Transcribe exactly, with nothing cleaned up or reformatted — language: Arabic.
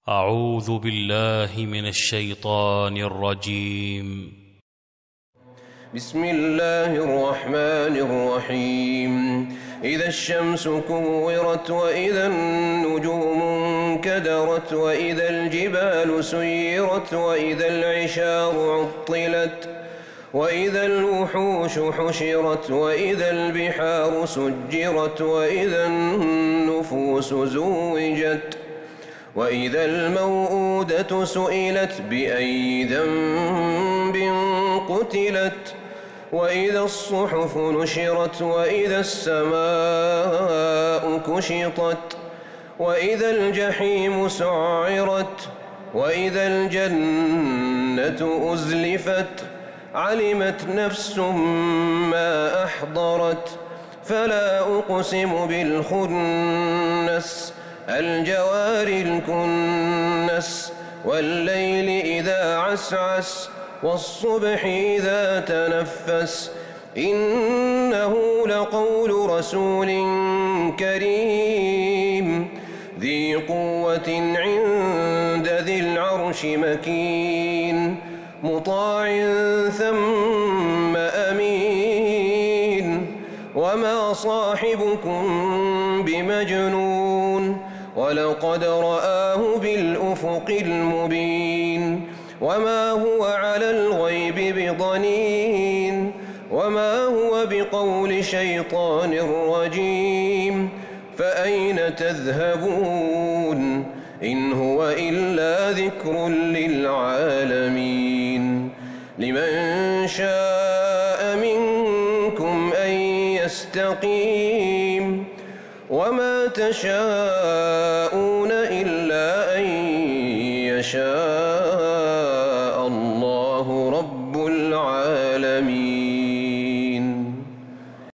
أعوذ بالله من الشيطان الرجيم. بسم الله الرحمن الرحيم. إذا الشمس كورت وإذا النجوم انكدرت وإذا الجبال سيرت وإذا العشار عطلت وإذا الوحوش حشرت وإذا البحار سجرت وإذا النفوس زوجت وإذا الموءودة سئلت بأي ذنب قتلت وإذا الصحف نشرت وإذا السماء كشطت وإذا الجحيم سعرت وإذا الجنة أزلفت علمت نفس ما أحضرت فلا أقسم بالخنس الجوار الكنس والليل إذا عسعس والصبح إذا تنفس إنه لقول رسول كريم ذي قوة عند ذي العرش مكين مطاع ثم أمين وما صاحبكم بمجنون ولقد رآه بالأفق المبين وما هو على الغيب بضنين وما هو بقول شيطان رجيم فأين تذهبون إن هو إلا ذكر للعالمين لمن شاء منكم أن يستقيم وما تشاءون إلا أن يشاء الله رب العالمين.